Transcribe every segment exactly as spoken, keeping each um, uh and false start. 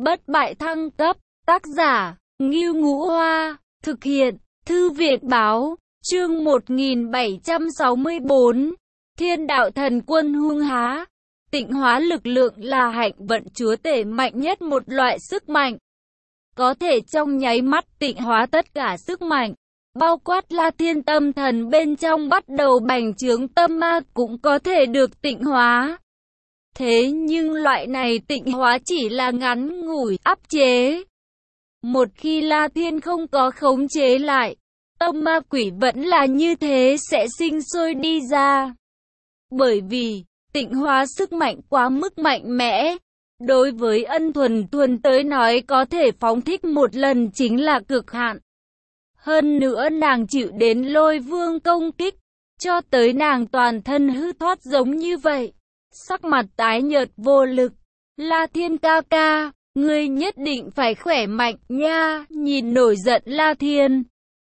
bất bại thăng cấp, tác giả, Ngưu Ngũ Hoa, thực hiện, Thư viện Báo, chương một nghìn bảy trăm sáu mươi bốn, Thiên đạo thần quân hung há. Tịnh hóa lực lượng là hạnh vận chúa tể mạnh nhất một loại sức mạnh. Có thể trong nháy mắt tịnh hóa tất cả sức mạnh, bao quát La Thiên tâm thần bên trong bắt đầu bành trướng tâm ma cũng có thể được tịnh hóa. Thế nhưng loại này tịnh hóa chỉ là ngắn ngủi, áp chế. Một khi La Thiên không có khống chế lại, tâm ma quỷ vẫn là như thế sẽ sinh sôi đi ra. Bởi vì, tịnh hóa sức mạnh quá mức mạnh mẽ. Đối với Ân Thuần Thuần tới nói có thể phóng thích một lần chính là cực hạn. Hơn nữa nàng chịu đến Lôi Vương công kích, cho tới nàng toàn thân hư thoát giống như vậy. Sắc mặt tái nhợt vô lực. La Thiên ca ca, ngươi nhất định phải khỏe mạnh nha, nhìn nổi giận La Thiên.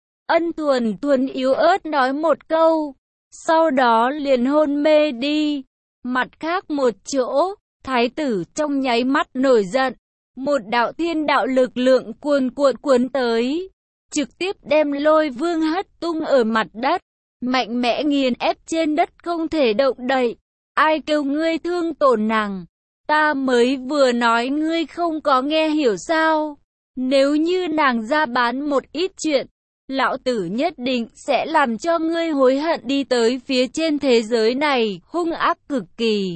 Ân Thuần Thuần yếu ớt nói một câu, sau đó liền hôn mê đi. Mặt khác một chỗ, thái tử trong nháy mắt nổi giận, một đạo thiên đạo lực lượng cuồn cuộn cuốn tới, trực tiếp đem Lôi Vương hất tung ở mặt đất, mạnh mẽ nghiền ép trên đất không thể động đậy. Ai kêu ngươi thương tổn nàng? Ta mới vừa nói ngươi không có nghe hiểu sao? Nếu như nàng ra bán một ít chuyện, lão tử nhất định sẽ làm cho ngươi hối hận đi tới phía trên thế giới này, hung ác cực kỳ.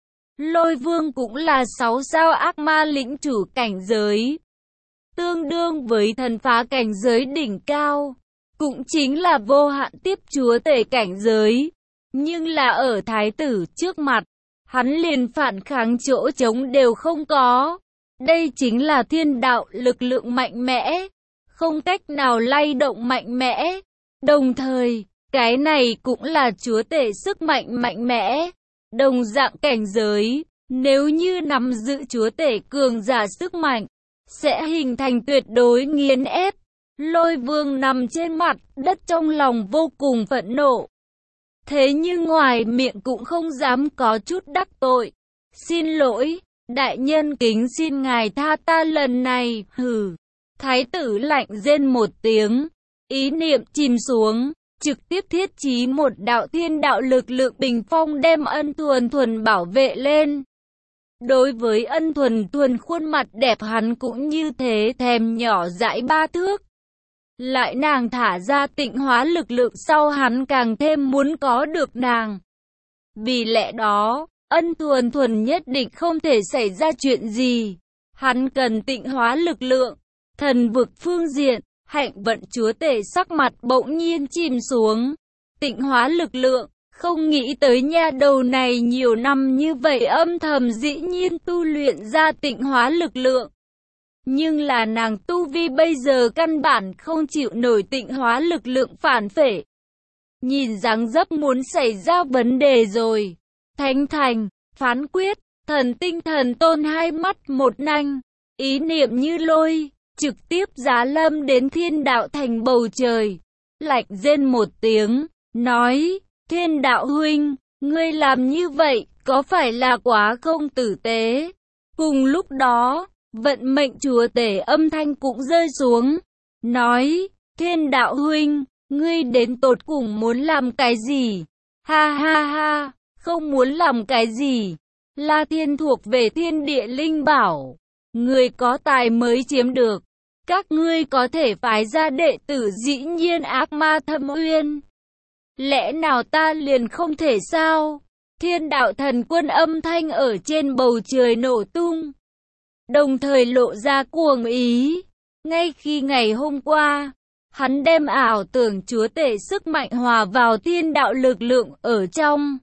Lôi Vương cũng là sáu sao ác ma lĩnh chủ cảnh giới, tương đương với thần phá cảnh giới đỉnh cao, cũng chính là vô hạn tiếp chúa tể cảnh giới. Nhưng là ở thái tử trước mặt, hắn liền phản kháng chỗ trống đều không có. Đây chính là thiên đạo lực lượng mạnh mẽ, không cách nào lay động mạnh mẽ. Đồng thời, cái này cũng là chúa tể sức mạnh mạnh mẽ. Đồng dạng cảnh giới, nếu như nắm giữ chúa tể cường giả sức mạnh, sẽ hình thành tuyệt đối nghiền ép. Lôi Vương nằm trên mặt đất trong lòng vô cùng phẫn nộ. Thế nhưng ngoài miệng cũng không dám có chút đắc tội. Xin lỗi, đại nhân kính xin ngài tha ta lần này, hừ. Thái tử lạnh rên một tiếng, ý niệm chìm xuống, trực tiếp thiết chí một đạo thiên đạo lực lượng bình phong đem Ân Thuần Thuần bảo vệ lên. Đối với Ân Thuần Thuần khuôn mặt đẹp hắn cũng như thế thèm nhỏ dãi ba thước. Lại nàng thả ra tịnh hóa lực lượng sau hắn càng thêm muốn có được nàng. Vì lẽ đó, Ân Thuần Thuần nhất định không thể xảy ra chuyện gì. Hắn cần tịnh hóa lực lượng. Thần vực phương diện, hạnh vận chúa tể sắc mặt bỗng nhiên chìm xuống. Tịnh hóa lực lượng, không nghĩ tới nha đầu này nhiều năm như vậy âm thầm dĩ nhiên tu luyện ra tịnh hóa lực lượng. Nhưng là nàng tu vi bây giờ căn bản không chịu nổi tịnh hóa lực lượng phản phệ. Nhìn dáng dấp muốn xảy ra vấn đề rồi. Thánh thành, phán quyết, thần tinh thần tôn hai mắt một nanh, ý niệm như lôi, trực tiếp giá lâm đến thiên đạo thành bầu trời. Lạnh rên một tiếng, nói, thiên đạo huynh, ngươi làm như vậy, có phải là quá không tử tế? Cùng lúc đó, vận mệnh chúa tể âm thanh cũng rơi xuống, nói, thiên đạo huynh, ngươi đến tột cùng muốn làm cái gì? Ha ha ha, không muốn làm cái gì? La Thiên thuộc về thiên địa linh bảo, người có tài mới chiếm được. Các ngươi có thể phái ra đệ tử dĩ nhiên ác ma thâm uyên. Lẽ nào ta liền không thể sao? Thiên đạo thần quân âm thanh ở trên bầu trời nổ tung, đồng thời lộ ra cuồng ý. Ngay khi ngày hôm qua, hắn đem ảo tưởng chúa tể sức mạnh hòa vào thiên đạo lực lượng ở trong.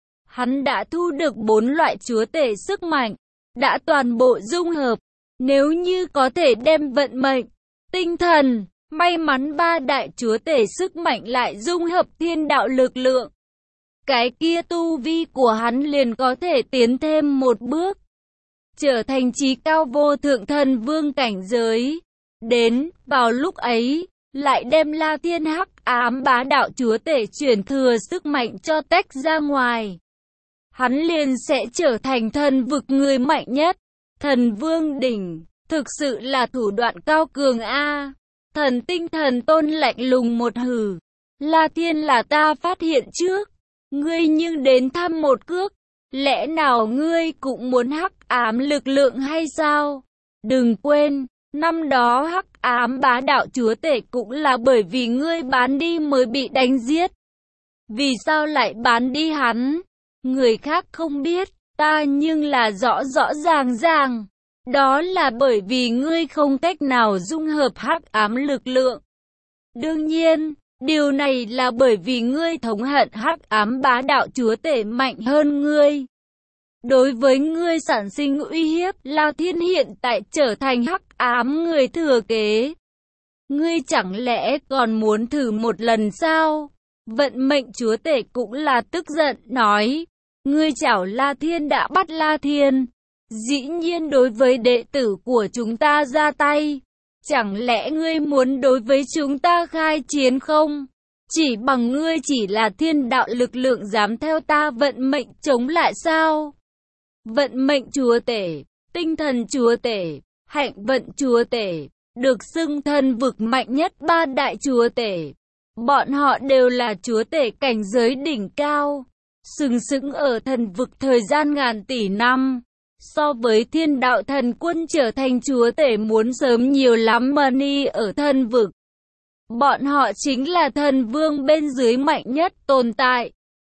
Hắn đã thu được bốn loại chúa tể sức mạnh, đã toàn bộ dung hợp. Nếu như có thể đem vận mệnh, tinh thần, may mắn ba đại chúa tể sức mạnh lại dung hợp thiên đạo lực lượng, cái kia tu vi của hắn liền có thể tiến thêm một bước, trở thành chí cao vô thượng thần vương cảnh giới. Đến vào lúc ấy, lại đem La Thiên hắc ám bá đạo chúa tể chuyển thừa sức mạnh cho tách ra ngoài. Hắn liền sẽ trở thành thần vực người mạnh nhất, thần vương đỉnh. Thực sự là thủ đoạn cao cường a. Thần tinh thần tôn lạnh lùng một hừ. La Thiên là ta phát hiện trước. Ngươi nhưng đến thăm một cước. Lẽ nào ngươi cũng muốn hắc ám lực lượng hay sao? Đừng quên, năm đó hắc ám bá đạo chúa tể cũng là bởi vì ngươi bán đi mới bị đánh giết. Vì sao lại bán đi hắn? Người khác không biết, ta nhưng là rõ rõ ràng ràng. Đó là bởi vì ngươi không cách nào dung hợp hắc ám lực lượng. Đương nhiên, điều này là bởi vì ngươi thống hận hắc ám bá đạo chúa tể mạnh hơn ngươi. Đối với ngươi sản sinh uy hiếp, La Thiên hiện tại trở thành hắc ám người thừa kế. Ngươi chẳng lẽ còn muốn thử một lần sao? Vận mệnh chúa tể cũng là tức giận, nói. Ngươi chảo La Thiên đã bắt La Thiên. Dĩ nhiên đối với đệ tử của chúng ta ra tay. Chẳng lẽ ngươi muốn đối với chúng ta khai chiến không? Chỉ bằng ngươi chỉ là thiên đạo lực lượng dám theo ta vận mệnh chống lại sao? Vận mệnh chúa tể, tinh thần chúa tể, hạnh vận chúa tể, được xưng thần vực mạnh nhất ba đại chúa tể. Bọn họ đều là chúa tể cảnh giới đỉnh cao, sừng sững ở thần vực thời gian ngàn tỷ năm. So với thiên đạo thần quân trở thành chúa tể muốn sớm nhiều lắm mà ni ở thần vực. Bọn họ chính là thần vương bên dưới mạnh nhất tồn tại.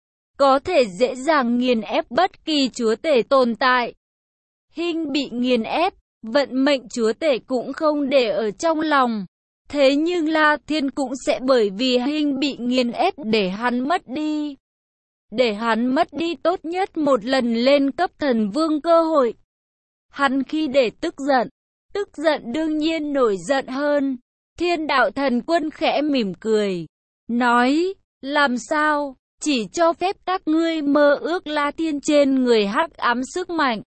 Có thể dễ dàng nghiền ép bất kỳ chúa tể tồn tại. Hinh bị nghiền ép, vận mệnh chúa tể cũng không để ở trong lòng. Thế nhưng La Thiên cũng sẽ bởi vì Hinh bị nghiền ép để hắn mất đi. Để hắn mất đi tốt nhất một lần lên cấp thần vương cơ hội. Hắn khi để tức giận, tức giận đương nhiên nổi giận hơn. Thiên đạo thần quân khẽ mỉm cười, nói, làm sao, chỉ cho phép các ngươi mơ ước La Thiên trên người hắc ám sức mạnh.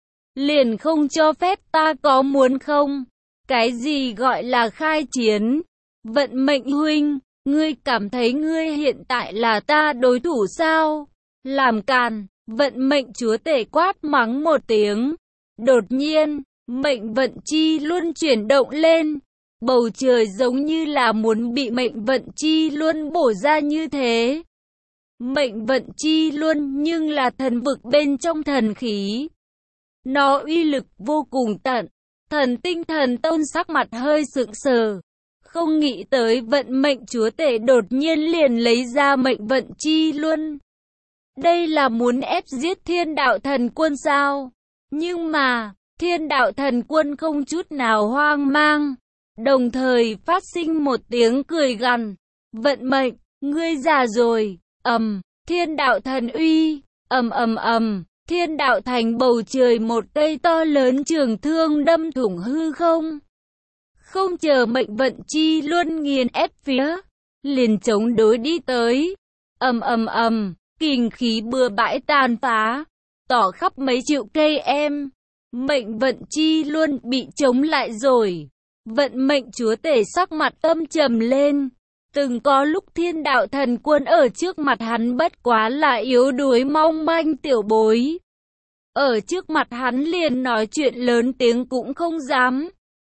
Liền không cho phép ta có muốn không? Cái gì gọi là khai chiến? Vận mệnh huynh, ngươi cảm thấy ngươi hiện tại là ta đối thủ sao? Làm càn, vận mệnh chúa tể quát mắng một tiếng. Đột nhiên, mệnh vận chi luôn chuyển động lên. Bầu trời giống như là muốn bị mệnh vận chi luôn bổ ra như thế. Mệnh vận chi luôn nhưng là thần vực bên trong thần khí. Nó uy lực vô cùng tận. Thần tinh thần tôn sắc mặt hơi sững sờ. Không nghĩ tới vận mệnh chúa tể đột nhiên liền lấy ra mệnh vận chi luôn. Đây là muốn ép giết thiên đạo thần quân sao? Nhưng mà, thiên đạo thần quân không chút nào hoang mang. Đồng thời phát sinh một tiếng cười gằn. Vận mệnh, ngươi già rồi. Ầm, thiên đạo thần uy. Ầm ầm ầm, thiên đạo thành bầu trời một cây to lớn trường thương đâm thủng hư không. Không chờ mệnh vận chi luôn nghiền ép phía, liền chống đối đi tới. Ầm ầm ầm, kình khí bừa bãi tàn phá, tỏ khắp mấy triệu cây em. Mệnh vận chi luôn bị chống lại rồi. Vận mệnh chúa tể sắc mặt âm trầm lên. Từng có lúc thiên đạo thần quân ở trước mặt hắn bất quá là yếu đuối mong manh tiểu bối. Ở trước mặt hắn liền nói chuyện lớn tiếng cũng không dám.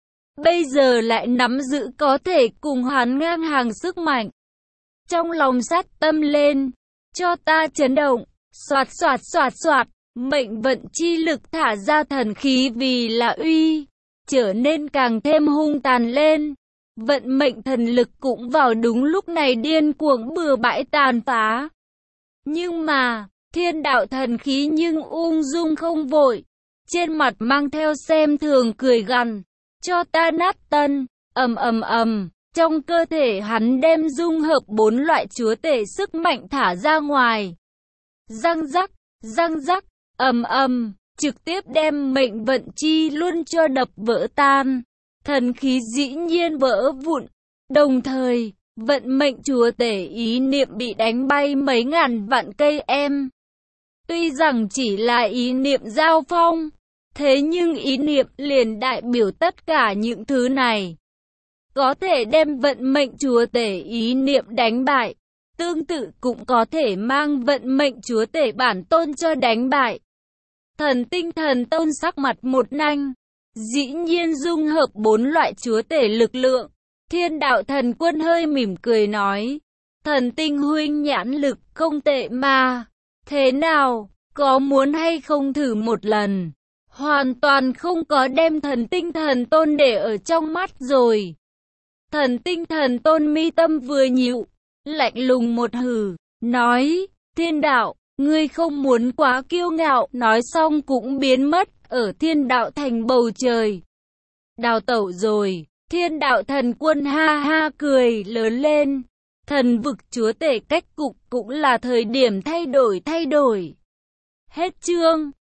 Bây giờ lại nắm giữ có thể cùng hắn ngang hàng sức mạnh. Trong lòng sát tâm lên, cho ta chấn động, xoạt xoạt xoạt xoạt, mệnh vận chi lực thả ra thần khí vì là uy, trở nên càng thêm hung tàn lên. Vận mệnh thần lực cũng vào đúng lúc này điên cuồng bừa bãi tàn phá. Nhưng mà, thiên đạo thần khí nhưng ung dung không vội, trên mặt mang theo xem thường cười gằn, cho ta nát tân. Ầm ầm ầm, trong cơ thể hắn đem dung hợp bốn loại chúa tể sức mạnh thả ra ngoài. Răng rắc, răng rắc, ầm ầm, trực tiếp đem mệnh vận chi luôn cho đập vỡ tan. Thần khí dĩ nhiên vỡ vụn. Đồng thời, vận mệnh chúa tể ý niệm bị đánh bay mấy ngàn vạn cây em. Tuy rằng chỉ là ý niệm giao phong, thế nhưng ý niệm liền đại biểu tất cả những thứ này. Có thể đem vận mệnh chúa tể ý niệm đánh bại, tương tự cũng có thể mang vận mệnh chúa tể bản tôn cho đánh bại. Thần tinh thần tôn sắc mặt một nanh, Dĩ nhiên dung hợp bốn loại chúa tể lực lượng. Thiên đạo thần quân hơi mỉm cười nói, thần tinh huynh nhãn lực không tệ mà. Thế nào, có muốn hay không thử một lần? Hoàn toàn không có đem thần tinh thần tôn để ở trong mắt rồi. Thần tinh thần tôn mi tâm vừa nhíu, lạnh lùng một hừ, nói, thiên đạo, ngươi không muốn quá kiêu ngạo, nói xong cũng biến mất ở thiên đạo thành bầu trời. Đào tẩu rồi, thiên đạo thần quân ha ha cười lớn lên. Thần vực chúa tể cách cục cũng là thời điểm thay đổi thay đổi. Hết chương.